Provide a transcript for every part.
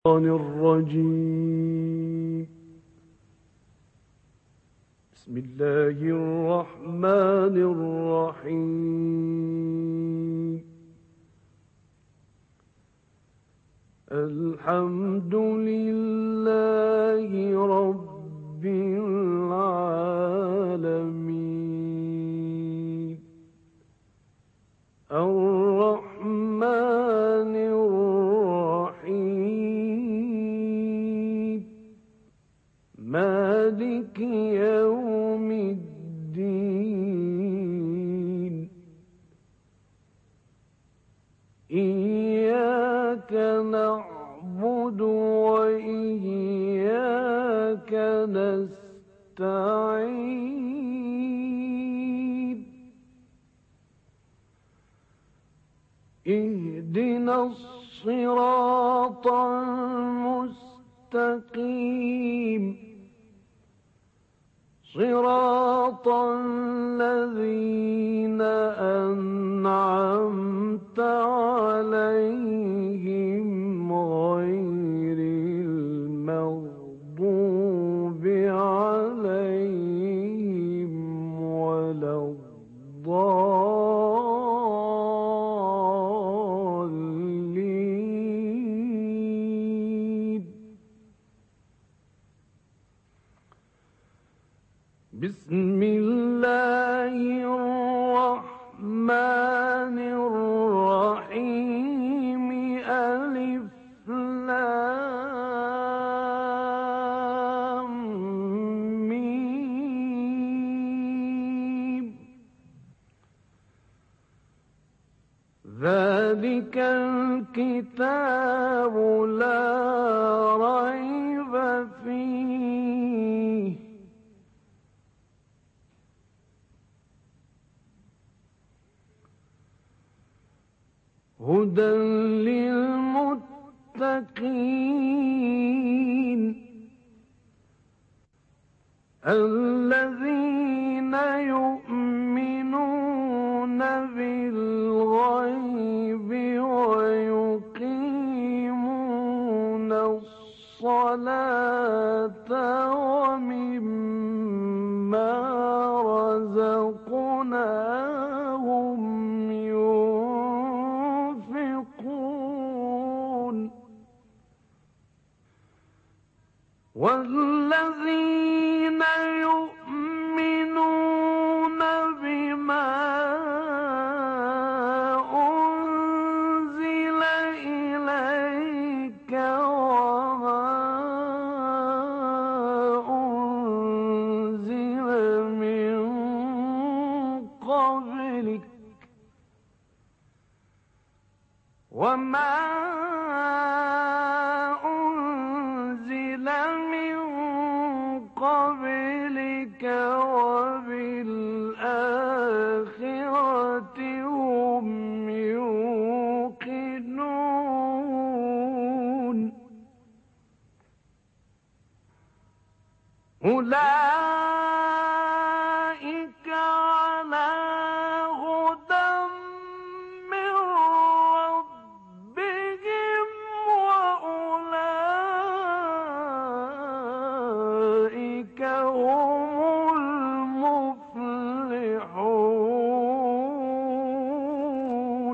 الرجيم. بسم الله الرحمن الرحيم. الحمد لله رب العالمين. الرحمن الرحيم. مالك يوم الدين. إياك نعبد وإياك نستعين. اهدنا الصراط المستقيم. صراط الذين أنعمت عليهم غير المغضوب عليهم ولا الضالين. بسم الله الرحمن الرحيم. ألف لام ميم. ذلك الكتاب لا ريب فيه. هدى للمتقين الذين يؤمنون بالغيب ويقيمون الصلاة ومما رزقناهم والذين يؤمنون بما أنزل إليك وما أنزل من قبلك وما وبالآخرة هم يوقنون. أولئك على هدى من ربهم وأولئك هم المفلحون.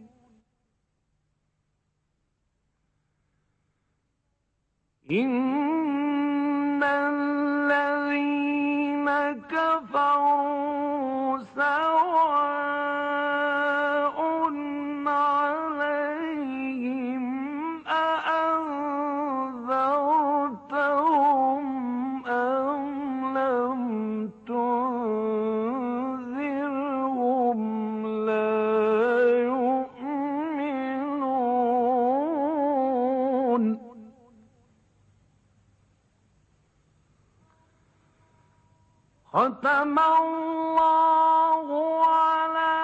إن الذين كفروا سواء عليهم أأنذرتهم أم لم تنذرهم لا يؤمنون. ختم الله على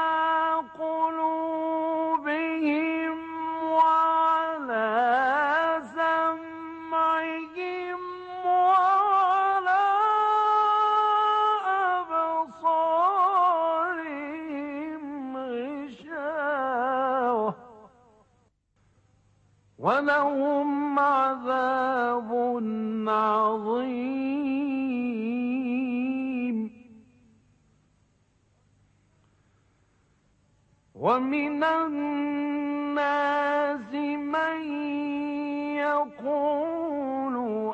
قلوبهم وعلى سمعهم وعلى أبصارهم غشاوة ولهم عذاب ومن الناس من يقول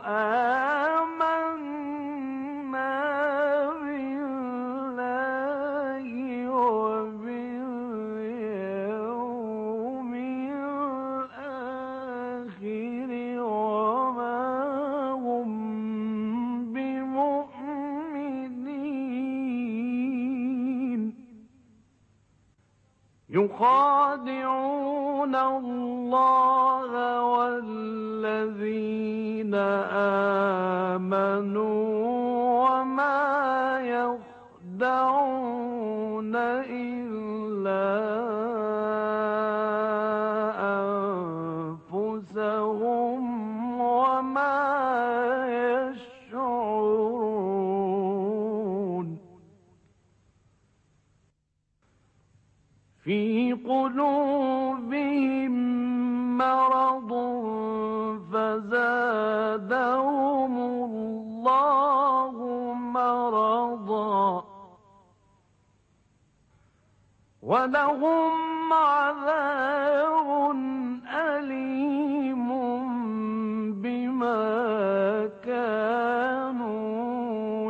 آمنا بالله وباليوم الآخر وما هم بمؤمنين يخادعون الله والذين آمنوا وما يخدعون إلا أنفسهم وما يشعرون في قلوبهم مرض فزادهم الله مرضا ولهم عذاب أليم بما كانوا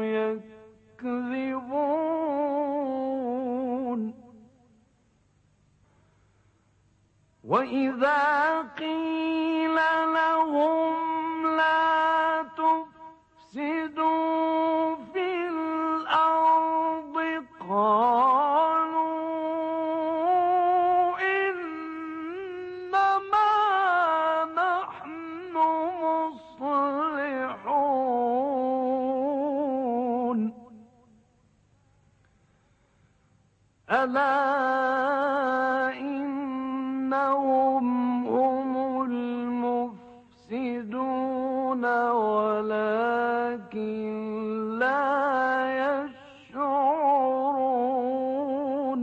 يكذبون وإذا قيل لهم لا تفسدوا في الأرض قالوا إنما نحن مصلحون ألا إنهم هم المفسدون ولكن لا يشعرون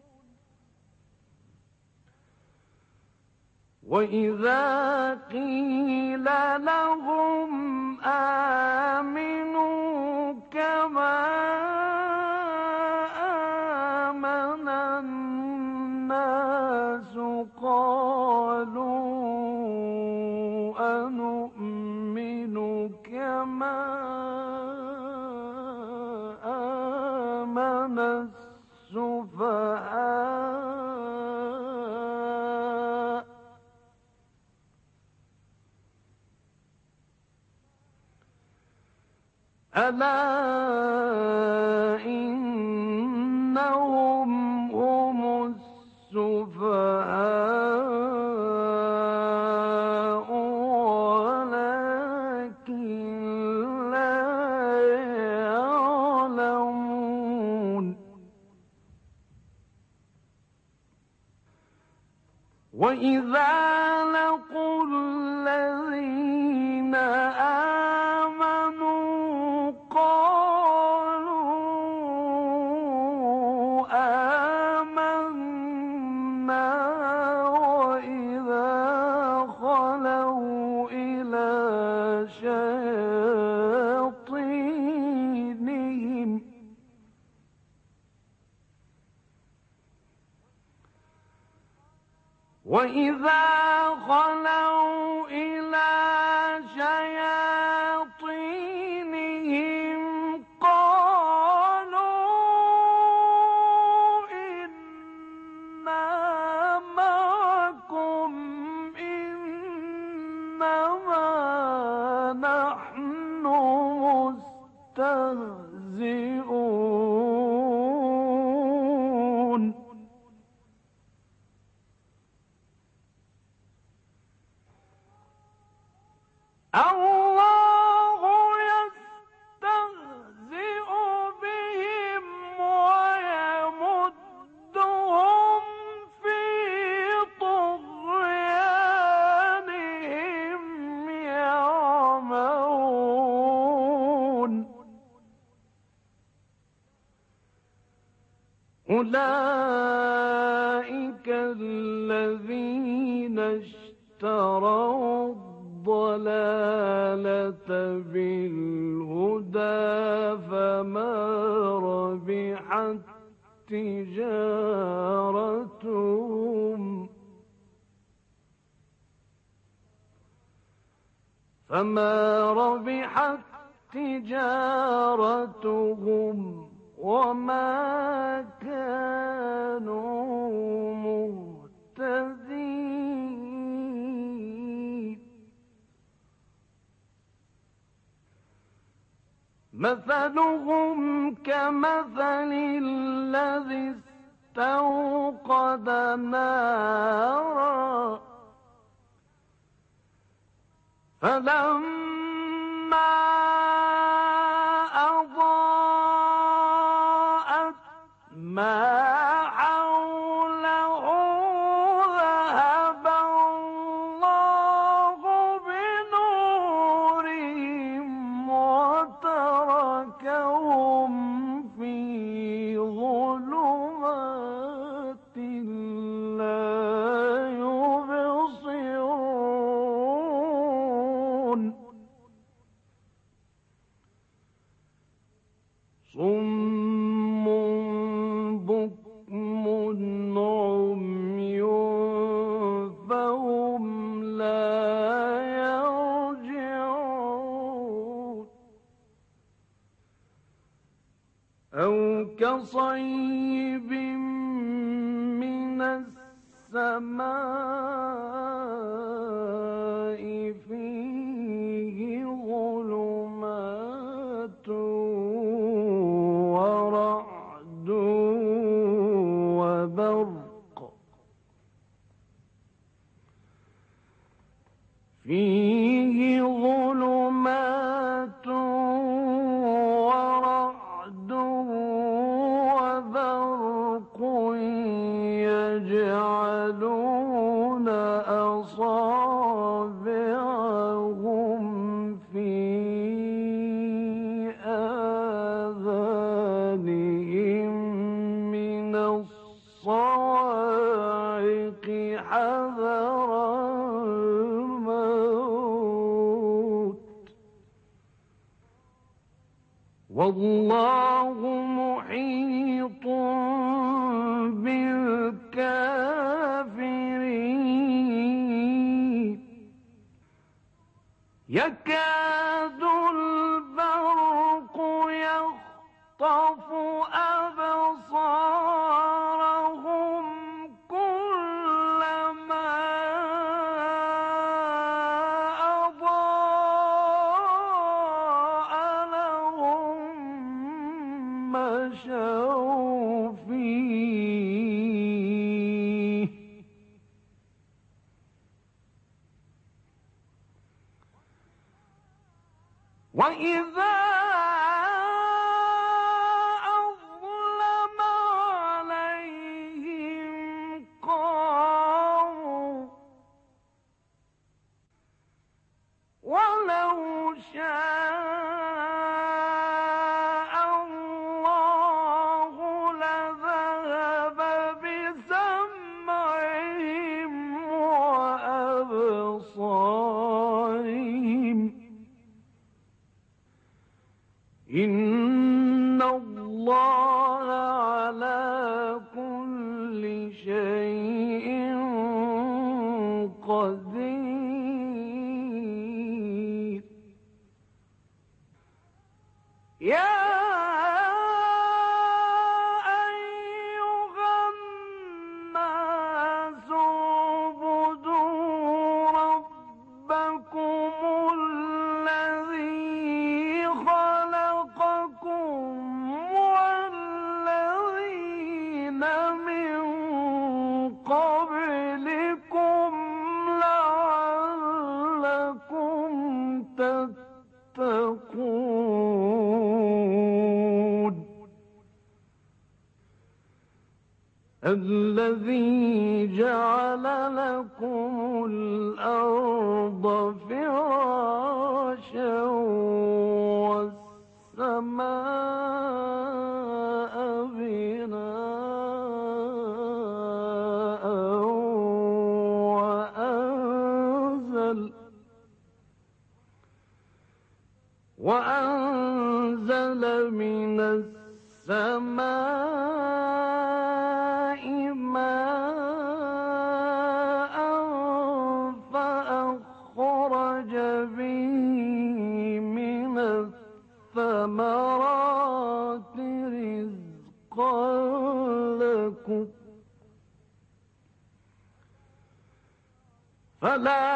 وإذا قيل لهم آمنوا كما آمن الناس قالوا أنؤمن كما آمن السفهاء ألا إنهم هم السفهاء ولكن لا يعلمون وإذا لقوا الذين آمنوا قالوا آمنا وإذا خلوا إلى شياطينهم قالوا إنا معكم إنما نحن مستهزئون الله يستهزئ بهم ويمدهم في طغيانهم يعمهون أولئك الذين اشتروا الضلالة بالهدى فما ربحت تجارتهم فما ربحت تجارتهم وما كانوا مهتدين. مثلهم كمثل الذي استوقد نارا فلما أضاءت ما حوله ذهب الله بنورهم وتركهم في ظلمات لا يبصرون. صم بكم عمي فهم لا يرجعون. أو كصيب من السماء فيه ظلمات ورعد وبرق فيه ظلمات ورعد وبرق يجعلون أصابعهم في آذانهم من الصواعق حذر الموت والله محيط بالكافرين. يكاد البرق يخطف أبصارهم كلما أضاء لهم مشوا فيه وإذا أظلم عليهم قاموا ولو شاء الله لذهب بسمعهم وأبصارهم إن الله على كل شيء قدير. يا أيها الناس اعبدوا ربكم الذي خلقكم والذين من قبلكم لعلكم تتقون. الذي جعل لكم الأرض فراشا والسماء بناء وأنزل من السماء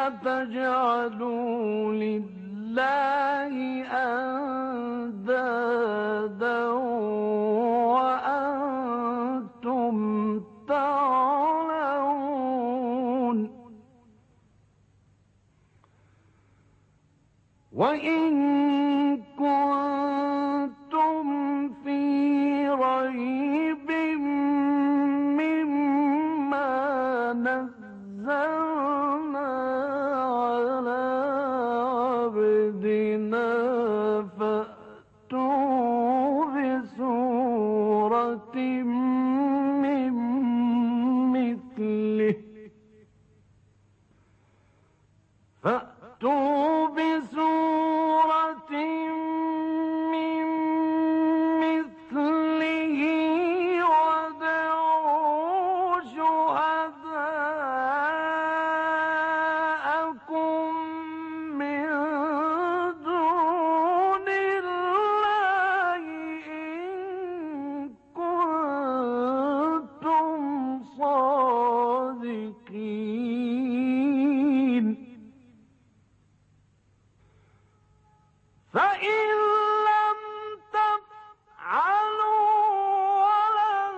تجعلوا لله أندادا وأنتم تعلمون وإن كنتم في ريب مما نزلنا على عبدنا فأتوا بسورة من مثله وادعوا شهداءكم من دون الله إن كنتم صادقين فإن لم تفعلوا ولن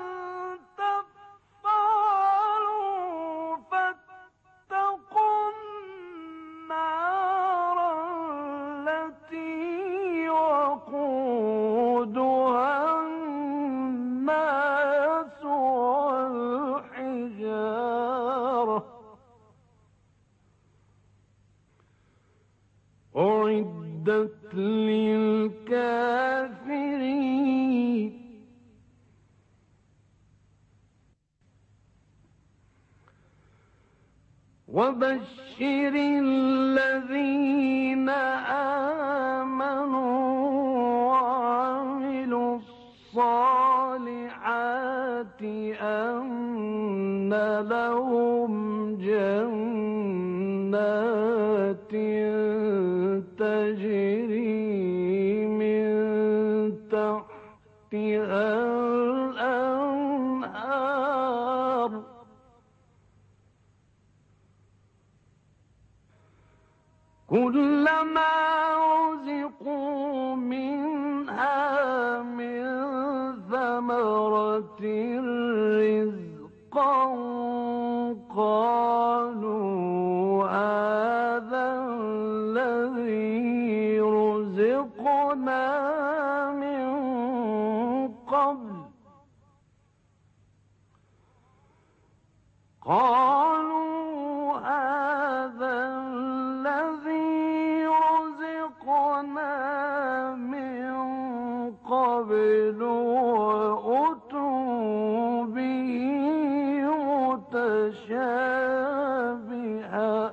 تفعلوا فاتقوا النار التي وقودها الناس والحجارة أعدت للكافرين وبشر الذين آمنوا وعملوا الصالحات أن لهم جنات تجري من تحتها الأنهار كلما رزقوا منها من ثمرة رزقا قالوا هذا الذي رزقنا من قبل وأتوا به متشابها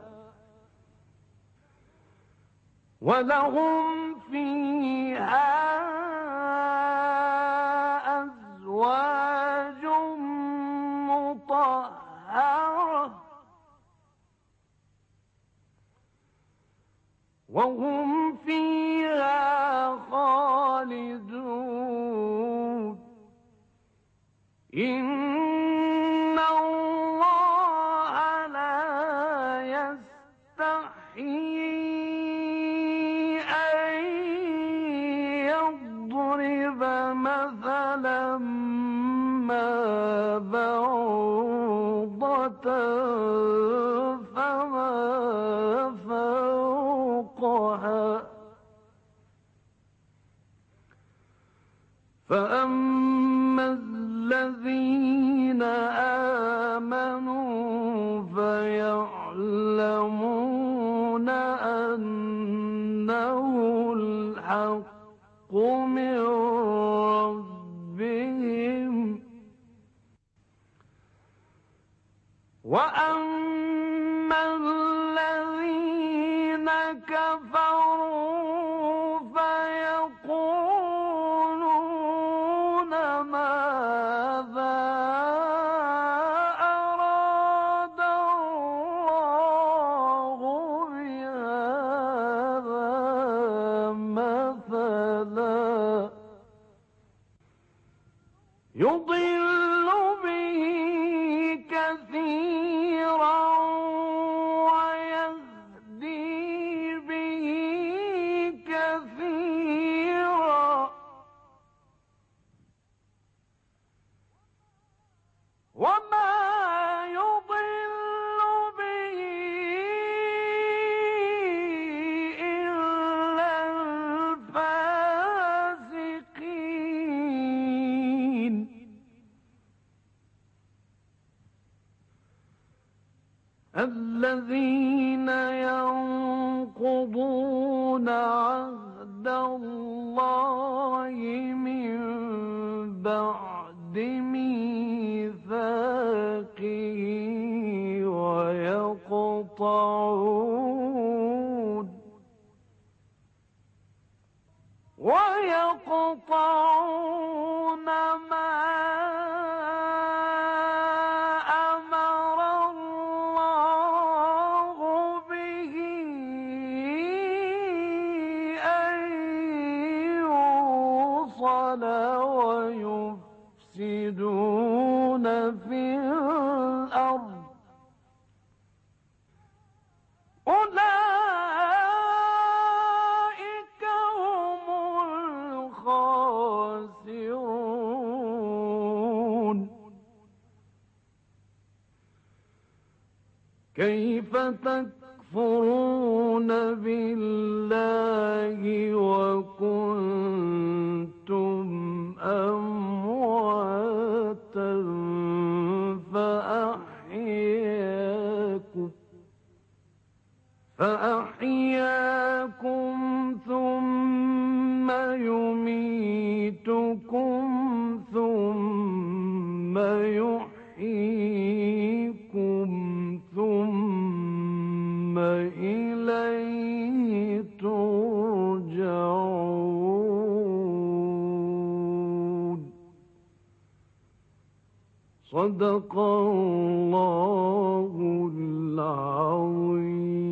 ولهم فيها أزواج مطهرة وهم فيها خالدون إن الله لا يستحيي أن يضرب مثلا ما بعوضة فما فوقها فأما الذين آمنوا فيعلمون أنه الحق من ربهم وأما الذين كفروا فيقولون ماذا أراد الله بهذا مثلا يضل به كثيرا ويهدي الذين ينقضون عهد الله من بعد ميثاقه ويقطعون ما أمر الله به أن يوصل ويفسدون في الأرض أولئك هم الخاسرون. كيف تكفرون بالله وكنتم أمواتا فأحياكم ثم يميتكم ثم يحييكم ثم إليه ترجعون. صدق الله العظيم.